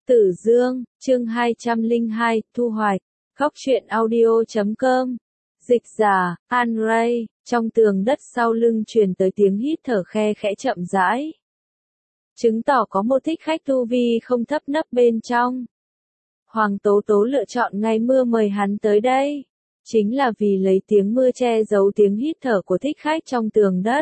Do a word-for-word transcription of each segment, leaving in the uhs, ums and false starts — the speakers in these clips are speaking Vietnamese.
Tử Dương, chương hai trăm lẻ hai, thu hoạch. Góc truyện audio chấm com. Dịch giả, An Ray, trong tường đất sau lưng truyền tới tiếng hít thở khe khẽ chậm rãi. Chứng tỏ có một thích khách tu vi không thấp nấp bên trong. Hoàng Tố Tố lựa chọn ngày mưa mời hắn tới đây. Chính là vì lấy tiếng mưa che giấu tiếng hít thở của thích khách trong tường đất.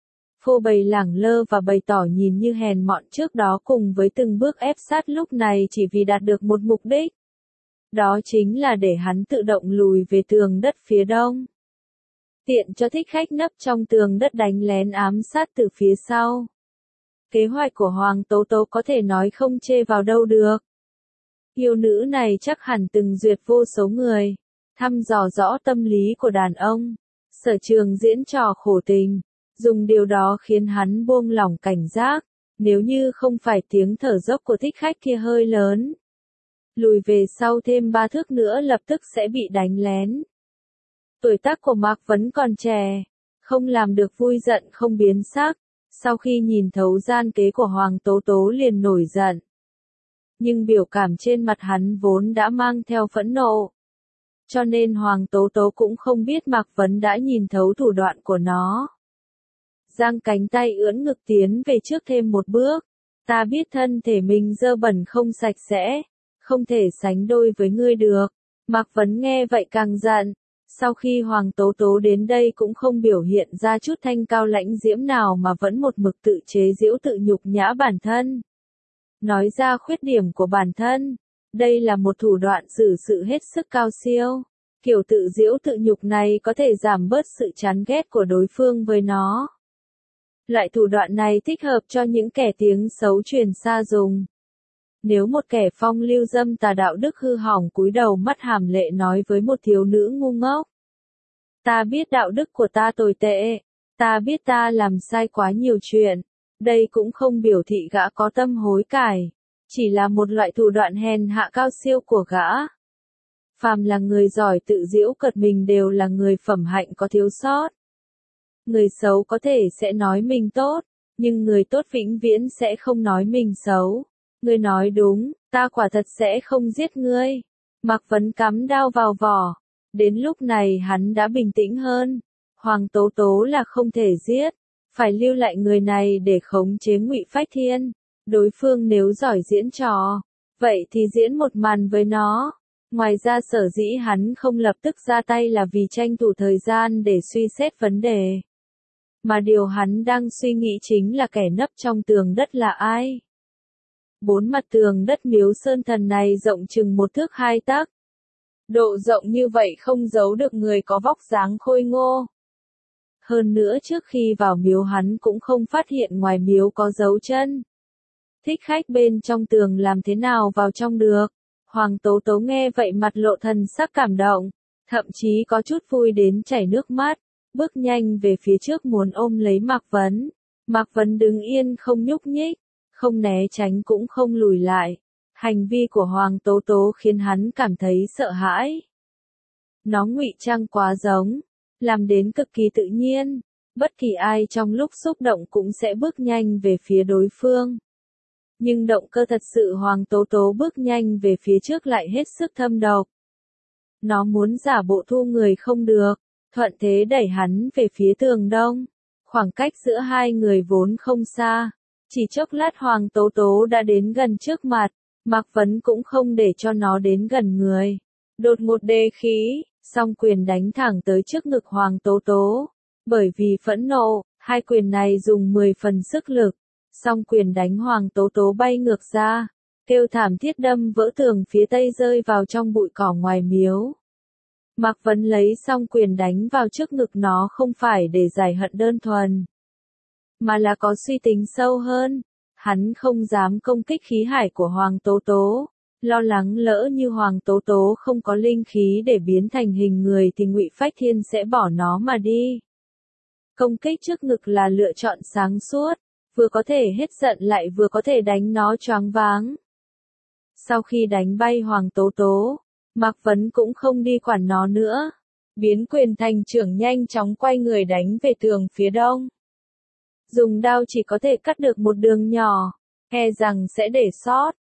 Phô bày lẳng lơ và bày tỏ nhìn như hèn mọn trước đó cùng với từng bước ép sát lúc này chỉ vì đạt được một mục đích. Đó chính là để hắn tự động lùi về tường đất phía đông. Tiện cho thích khách nấp trong tường đất đánh lén ám sát từ phía sau. Kế hoạch của Hoàng Tố Tố có thể nói không chê vào đâu được. Yêu nữ này chắc hẳn từng duyệt vô số người, thăm dò rõ tâm lý của đàn ông, sở trường diễn trò khổ tình. Dùng điều đó khiến hắn buông lỏng cảnh giác, nếu như không phải tiếng thở dốc của thích khách kia hơi lớn. Lùi về sau thêm ba thước nữa lập tức sẽ bị đánh lén. Tuổi tác của Mạc Vấn còn trẻ, không làm được vui giận không biến sắc, sau khi nhìn thấu gian kế của Hoàng Tố Tố liền nổi giận. Nhưng biểu cảm trên mặt hắn vốn đã mang theo phẫn nộ. Cho nên Hoàng Tố Tố cũng không biết Mạc Vấn đã nhìn thấu thủ đoạn của nó. Giang cánh tay ưỡn ngực tiến về trước thêm một bước. Ta biết thân thể mình dơ bẩn không sạch sẽ, không thể sánh đôi với ngươi được. Mạc Vấn nghe vậy càng giận. Sau khi Hoàng Tố Tố đến đây cũng không biểu hiện ra chút thanh cao lãnh diễm nào mà vẫn một mực tự chế giễu tự nhục nhã bản thân. Nói ra khuyết điểm của bản thân. Đây là một thủ đoạn xử sự hết sức cao siêu. Kiểu tự giễu tự nhục này có thể giảm bớt sự chán ghét của đối phương với nó. Loại thủ đoạn này thích hợp cho những kẻ tiếng xấu truyền xa dùng. Nếu một kẻ phong lưu dâm tà đạo đức hư hỏng cúi đầu mắt hàm lệ nói với một thiếu nữ ngu ngốc. Ta biết đạo đức của ta tồi tệ, ta biết ta làm sai quá nhiều chuyện, đây cũng không biểu thị gã có tâm hối cải, chỉ là một loại thủ đoạn hèn hạ cao siêu của gã. Phàm là người giỏi tự giễu cợt mình đều là người phẩm hạnh có thiếu sót. Người xấu có thể sẽ nói mình tốt, nhưng người tốt vĩnh viễn sẽ không nói mình xấu. Ngươi nói đúng, ta quả thật sẽ không giết ngươi. Mạc Vấn cắm đao vào vỏ. Đến lúc này hắn đã bình tĩnh hơn. Hoàng Tố Tố là không thể giết, phải lưu lại người này để khống chế Ngụy Phách Thiên. Đối phương nếu giỏi diễn trò, vậy thì diễn một màn với nó. Ngoài ra sở dĩ hắn không lập tức ra tay là vì tranh thủ thời gian để suy xét vấn đề. Mà điều hắn đang suy nghĩ chính là kẻ nấp trong tường đất là ai. Bốn mặt tường đất Miếu Sơn Thần này rộng chừng một thước hai tấc. Độ rộng như vậy không giấu được người có vóc dáng khôi ngô. Hơn nữa trước khi vào miếu hắn cũng không phát hiện ngoài miếu có dấu chân. Thích khách bên trong tường làm thế nào vào trong được. Hoàng Tố Tố nghe vậy mặt lộ thần sắc cảm động, thậm chí có chút vui đến chảy nước mắt. Bước nhanh về phía trước muốn ôm lấy Mạc Vấn. Mạc Vấn đứng yên không nhúc nhích, không né tránh cũng không lùi lại. Hành vi của Hoàng Tố Tố khiến hắn cảm thấy sợ hãi. Nó ngụy trang quá giống, làm đến cực kỳ tự nhiên. Bất kỳ ai trong lúc xúc động cũng sẽ bước nhanh về phía đối phương. Nhưng động cơ thật sự Hoàng Tố Tố bước nhanh về phía trước lại hết sức thâm độc. Nó muốn giả bộ thu người không được. Thuận thế đẩy hắn về phía tường đông. Khoảng cách giữa hai người vốn không xa. Chỉ chốc lát Hoàng Tố Tố đã đến gần trước mặt. Mạc Vấn cũng không để cho nó đến gần người. Đột ngột đề khí, song quyền đánh thẳng tới trước ngực Hoàng Tố Tố. Bởi vì phẫn nộ, hai quyền này dùng mười phần sức lực. Song quyền đánh Hoàng Tố Tố bay ngược ra. Kêu thảm thiết đâm vỡ tường phía tây rơi vào trong bụi cỏ ngoài miếu. Mạc Vấn lấy xong quyền đánh vào trước ngực nó không phải để giải hận đơn thuần, mà là có suy tính sâu hơn. Hắn không dám công kích khí hải của Hoàng Tố Tố, lo lắng lỡ như Hoàng Tố Tố không có linh khí để biến thành hình người thì Ngụy Phách Thiên sẽ bỏ nó mà đi. Công kích trước ngực là lựa chọn sáng suốt, vừa có thể hết giận lại vừa có thể đánh nó choáng váng. Sau khi đánh bay Hoàng Tố Tố, Mạc Vấn cũng không đi quản nó nữa. Biến quyền thành trưởng nhanh chóng quay người đánh về tường phía đông. Dùng đao chỉ có thể cắt được một đường nhỏ, e rằng sẽ để sót.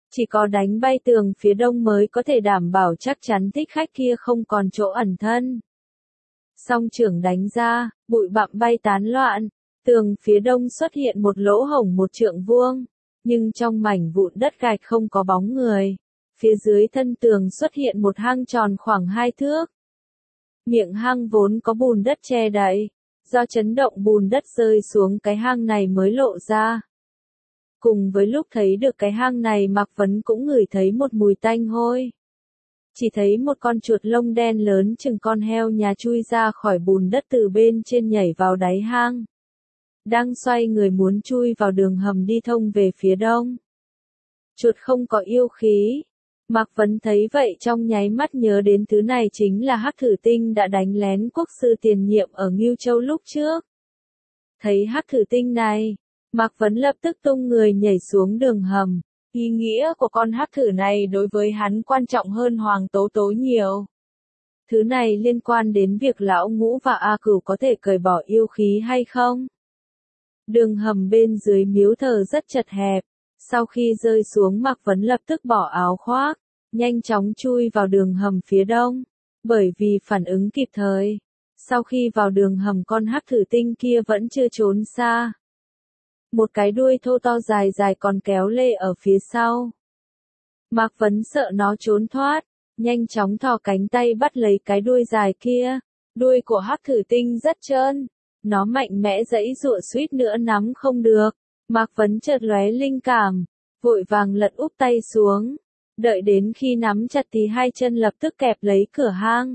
Chỉ có đánh bay tường phía đông mới có thể đảm bảo chắc chắn thích khách kia không còn chỗ ẩn thân. Song trưởng đánh ra, bụi bặm bay tán loạn, tường phía đông xuất hiện một lỗ hổng một trượng vuông, nhưng trong mảnh vụn đất gạch không có bóng người. Phía dưới thân tường xuất hiện một hang tròn khoảng hai thước. Miệng hang vốn có bùn đất che đậy, do chấn động bùn đất rơi xuống cái hang này mới lộ ra. Cùng với lúc thấy được cái hang này, Mạc Vấn cũng ngửi thấy một mùi tanh hôi. Chỉ thấy một con chuột lông đen lớn chừng con heo nhà chui ra khỏi bùn đất từ bên trên nhảy vào đáy hang. Đang xoay người muốn chui vào đường hầm đi thông về phía đông. Chuột không có yêu khí. Mạc Vấn thấy vậy trong nháy mắt nhớ đến thứ này chính là Hắc Thử Tinh đã đánh lén quốc sư tiền nhiệm ở Ngưu Châu lúc trước. Thấy Hắc Thử Tinh này, Mạc Vấn lập tức tung người nhảy xuống đường hầm. Ý nghĩa của con hắc thử này đối với hắn quan trọng hơn Hoàng Tố Tố nhiều. Thứ này liên quan đến việc Lão Ngũ và A Cửu có thể cởi bỏ yêu khí hay không. Đường hầm bên dưới miếu thờ rất chật hẹp. Sau khi rơi xuống, Mạc Vấn lập tức bỏ áo khoác, nhanh chóng chui vào đường hầm phía đông. Bởi vì phản ứng kịp thời, sau khi vào đường hầm con hắc thử tinh kia vẫn chưa trốn xa. Một cái đuôi thô to dài dài còn kéo lê ở phía sau. Mạc Vấn sợ nó trốn thoát, nhanh chóng thò cánh tay bắt lấy cái đuôi dài kia. Đuôi của hắc thử tinh rất trơn, nó mạnh mẽ giãy giụa suýt nữa nắm không được. Mạc Vấn chợt lóe linh cảm, vội vàng lật úp tay xuống. Đợi đến khi nắm chặt thì hai chân lập tức kẹp lấy cửa hang.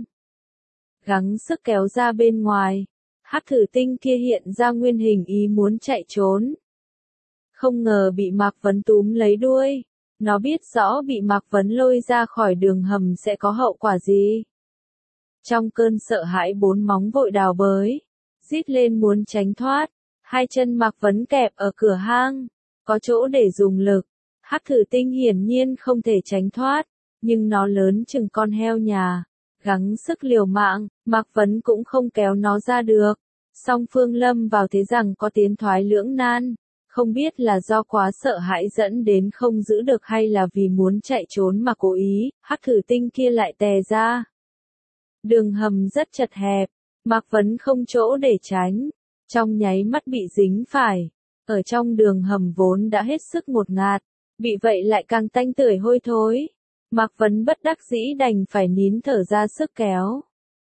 Gắng sức kéo ra bên ngoài, hắc thử tinh kia hiện ra nguyên hình ý muốn chạy trốn. Không ngờ bị Mạc Vấn túm lấy đuôi. Nó biết rõ bị Mạc Vấn lôi ra khỏi đường hầm sẽ có hậu quả gì. Trong cơn sợ hãi bốn móng vội đào bới, rít lên muốn tránh thoát. Hai chân Mạc Vấn kẹp ở cửa hang, có chỗ để dùng lực. Hắc thử tinh hiển nhiên không thể tránh thoát, nhưng nó lớn chừng con heo nhà. Gắng sức liều mạng, Mạc Vấn cũng không kéo nó ra được. Song phương lâm vào thế rằng có tiến thoái lưỡng nan. Không biết là do quá sợ hãi dẫn đến không giữ được hay là vì muốn chạy trốn mà cố ý, hắc thử tinh kia lại tè ra. Đường hầm rất chật hẹp, Mạc Vấn không chỗ để tránh, trong nháy mắt bị dính phải. Ở trong đường hầm vốn đã hết sức ngột ngạt, bị vậy lại càng tanh tưởi hôi thối. Mạc Vấn bất đắc dĩ đành phải nín thở ra sức kéo.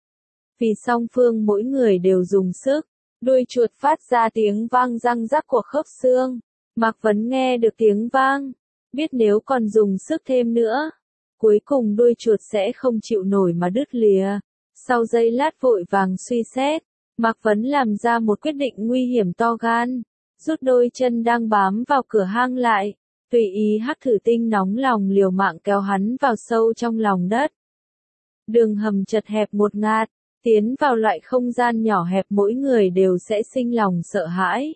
Vì song phương mỗi người đều dùng sức. Đuôi chuột phát ra tiếng vang răng rắc của khớp xương. Mạc Vấn nghe được tiếng vang, biết nếu còn dùng sức thêm nữa, cuối cùng đuôi chuột sẽ không chịu nổi mà đứt lìa. Sau giây lát vội vàng suy xét, Mạc Vấn làm ra một quyết định nguy hiểm to gan, rút đôi chân đang bám vào cửa hang lại, tùy ý hắc thử tinh nóng lòng liều mạng kéo hắn vào sâu trong lòng đất. Đường hầm chật hẹp ngột ngạt. Tiến vào loại không gian nhỏ hẹp mỗi người đều sẽ sinh lòng sợ hãi.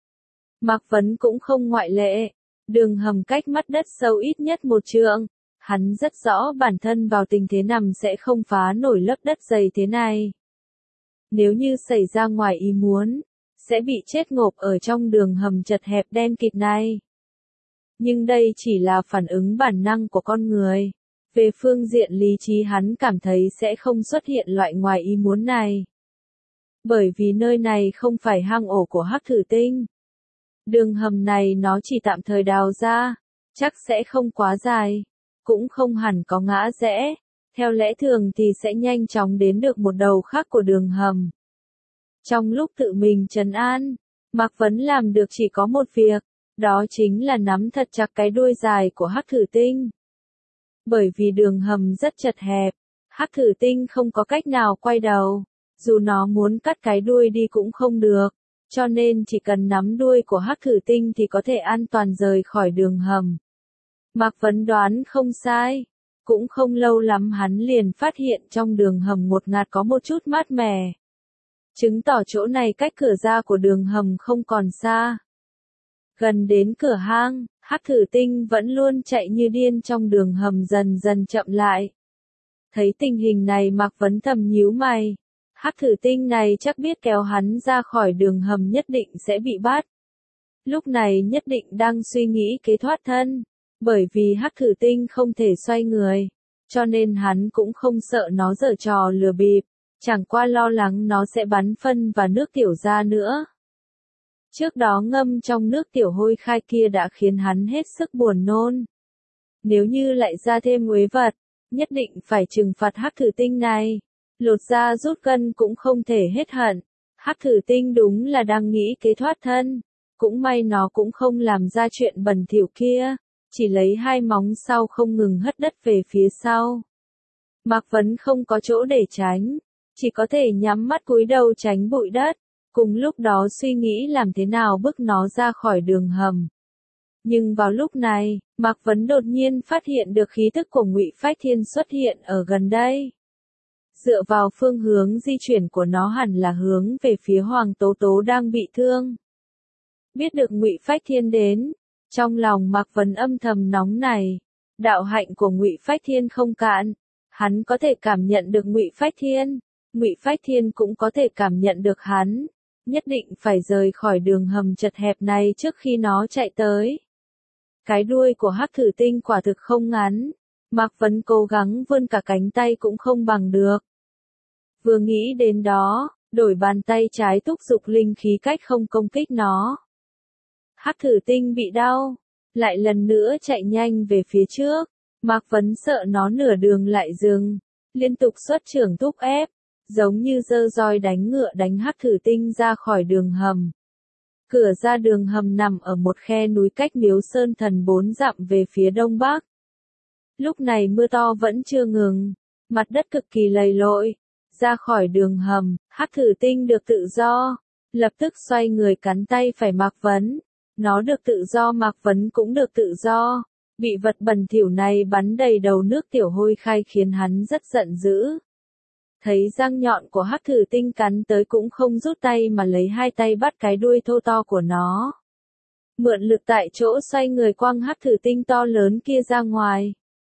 Mạc Vấn cũng không ngoại lệ. Đường hầm cách mắt đất sâu ít nhất một trượng. Hắn rất rõ bản thân vào tình thế nằm sẽ không phá nổi lớp đất dày thế này. Nếu như xảy ra ngoài ý muốn, sẽ bị chết ngộp ở trong đường hầm chật hẹp đen kịt này. Nhưng đây chỉ là phản ứng bản năng của con người. Về phương diện lý trí hắn cảm thấy sẽ không xuất hiện loại ngoài ý muốn này. Bởi vì nơi này không phải hang ổ của hắc thử tinh. Đường hầm này nó chỉ tạm thời đào ra, chắc sẽ không quá dài, cũng không hẳn có ngã rẽ. Theo lẽ thường thì sẽ nhanh chóng đến được một đầu khác của đường hầm. Trong lúc tự mình trấn an, Mạc Vấn làm được chỉ có một việc, đó chính là nắm thật chặt cái đuôi dài của hắc thử tinh. Bởi vì đường hầm rất chật hẹp, hắc thử tinh không có cách nào quay đầu, dù nó muốn cắt cái đuôi đi cũng không được, cho nên chỉ cần nắm đuôi của hắc thử tinh thì có thể an toàn rời khỏi đường hầm. Mạc Vấn đoán không sai, cũng không lâu lắm hắn liền phát hiện trong đường hầm ngột ngạt có một chút mát mẻ. Chứng tỏ chỗ này cách cửa ra của đường hầm không còn xa. Gần đến cửa hang, hắc thử tinh vẫn luôn chạy như điên trong đường hầm dần dần chậm lại. Thấy tình hình này Mạc Vấn thầm nhíu mày. Hắc thử tinh này chắc biết kéo hắn ra khỏi đường hầm nhất định sẽ bị bắt. Lúc này nhất định đang suy nghĩ kế thoát thân. Bởi vì hắc thử tinh không thể xoay người, cho nên hắn cũng không sợ nó giở trò lừa bịp, chẳng qua lo lắng nó sẽ bắn phân và nước tiểu ra nữa. Trước đó ngâm trong nước tiểu hôi khai kia đã khiến hắn hết sức buồn nôn. Nếu như lại ra thêm uế vật, nhất định phải trừng phạt hắc thử tinh này. Lột da rút gân cũng không thể hết hận. Hắc thử tinh đúng là đang nghĩ kế thoát thân. Cũng may nó cũng không làm ra chuyện bẩn thỉu kia, chỉ lấy hai móng sau không ngừng hất đất về phía sau. Mạc Vấn không có chỗ để tránh, chỉ có thể nhắm mắt cúi đầu tránh bụi đất, cùng lúc đó suy nghĩ làm thế nào bức nó ra khỏi đường hầm. Nhưng vào lúc này, Mạc Vấn đột nhiên phát hiện được khí tức của Ngụy Phách Thiên xuất hiện ở gần đây. Dựa vào phương hướng di chuyển của nó hẳn là hướng về phía Hoàng Tố Tố đang bị thương. Biết được Ngụy Phách Thiên đến, trong lòng Mạc Vấn âm thầm nóng này. Đạo hạnh của Ngụy Phách Thiên không cạn, hắn có thể cảm nhận được Ngụy Phách Thiên, Ngụy Phách Thiên cũng có thể cảm nhận được hắn. Nhất định phải rời khỏi đường hầm chật hẹp này trước khi nó chạy tới. Cái đuôi của hắc thử tinh quả thực không ngắn, Mạc Vấn cố gắng vươn cả cánh tay cũng không bằng được. Vừa nghĩ đến đó, đổi bàn tay trái thúc giục linh khí cách không công kích nó. Hắc thử tinh bị đau, lại lần nữa chạy nhanh về phía trước, Mạc Vấn sợ nó nửa đường lại dừng, liên tục xuất trưởng thúc ép, giống như giơ roi đánh ngựa đánh hắc thử tinh ra khỏi đường hầm. Cửa ra đường hầm nằm ở một khe núi cách Miếu Sơn Thần bốn dặm về phía đông bắc. Lúc này mưa to vẫn chưa ngừng, mặt đất cực kỳ lầy lội. Ra khỏi đường hầm, hắc thử tinh được tự do, lập tức xoay người cắn tay phải Mạc Vấn. Nó được tự do, Mạc Vấn cũng được tự do. Bị vật bẩn thỉu này bắn đầy đầu nước tiểu hôi khai khiến hắn rất giận dữ. Thấy răng nhọn của hắc thử tinh cắn tới cũng không rút tay mà lấy hai tay bắt cái đuôi thô to của nó. Mượn lực tại chỗ xoay người quăng hắc thử tinh to lớn kia ra ngoài.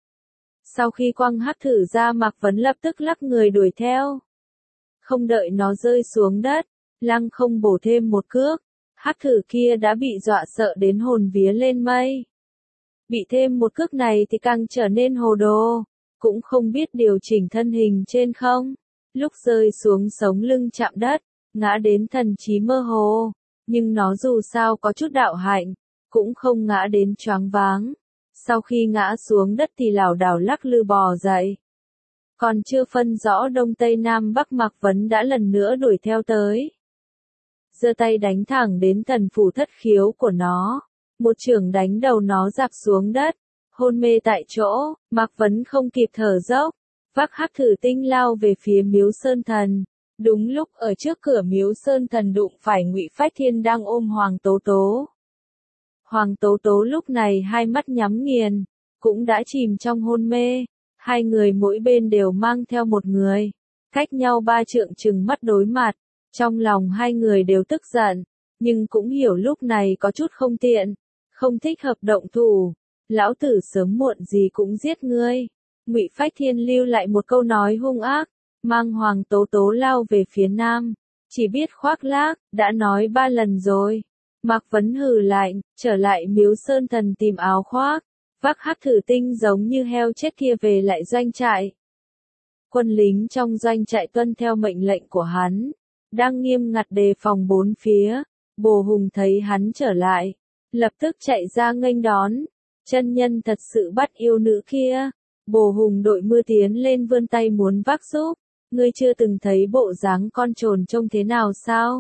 Sau khi quăng hắc thử ra, Mạc Vấn lập tức lắc người đuổi theo. Không đợi nó rơi xuống đất, lăng không bổ thêm một cước, hắc thử kia đã bị dọa sợ đến hồn vía lên mây. Bị thêm một cước này thì càng trở nên hồ đồ, cũng không biết điều chỉnh thân hình trên không. Lúc rơi xuống sống lưng chạm đất, ngã đến thần trí mơ hồ, nhưng nó dù sao có chút đạo hạnh, cũng không ngã đến choáng váng. Sau khi ngã xuống đất thì lảo đảo lắc lư bò dậy. Còn chưa phân rõ đông tây nam bắc, Mạc Vấn đã lần nữa đuổi theo tới. Giơ tay đánh thẳng đến thần phủ thất khiếu của nó, một chưởng đánh đầu nó rạp xuống đất, hôn mê tại chỗ. Mạc Vấn không kịp thở dốc, vác hắc thử tinh lao về phía Miếu Sơn Thần. Đúng lúc ở trước cửa Miếu Sơn Thần đụng phải Ngụy Phách Thiên đang ôm Hoàng Tố Tố. Hoàng Tố Tố lúc này hai mắt nhắm nghiền, cũng đã chìm trong hôn mê. Hai người mỗi bên đều mang theo một người, cách nhau ba trượng chừng mắt đối mặt. Trong lòng hai người đều tức giận, nhưng cũng hiểu lúc này có chút không tiện, không thích hợp động thủ. Lão tử sớm muộn gì cũng giết ngươi. Ngụy Phách Thiên lưu lại một câu nói hung ác, mang Hoàng Tố Tố lao về phía nam. Chỉ biết khoác lác, đã nói ba lần rồi. Mạc Vấn hừ lạnh, trở lại Miếu Sơn Thần tìm áo khoác, vác hắc thử tinh giống như heo chết kia về lại doanh trại. Quân lính trong doanh trại tuân theo mệnh lệnh của hắn, đang nghiêm ngặt đề phòng bốn phía. Bồ Hùng thấy hắn trở lại, lập tức chạy ra nghênh đón. Chân nhân thật sự bắt yêu nữ kia. Bồ Hùng đội mưa tiến lên vươn tay muốn vác giúp. Ngươi chưa từng thấy bộ dáng con trồn trông thế nào sao?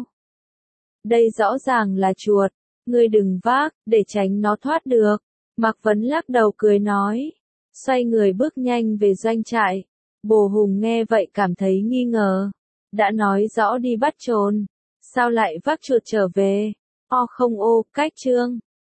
Đây rõ ràng là chuột, ngươi đừng vác, để tránh nó thoát được. Mạc Vấn lắc đầu cười nói, xoay người bước nhanh về doanh trại. Bồ Hùng nghe vậy cảm thấy nghi ngờ, đã nói rõ đi bắt trồn, sao lại vác chuột trở về? O không ô, cách chương.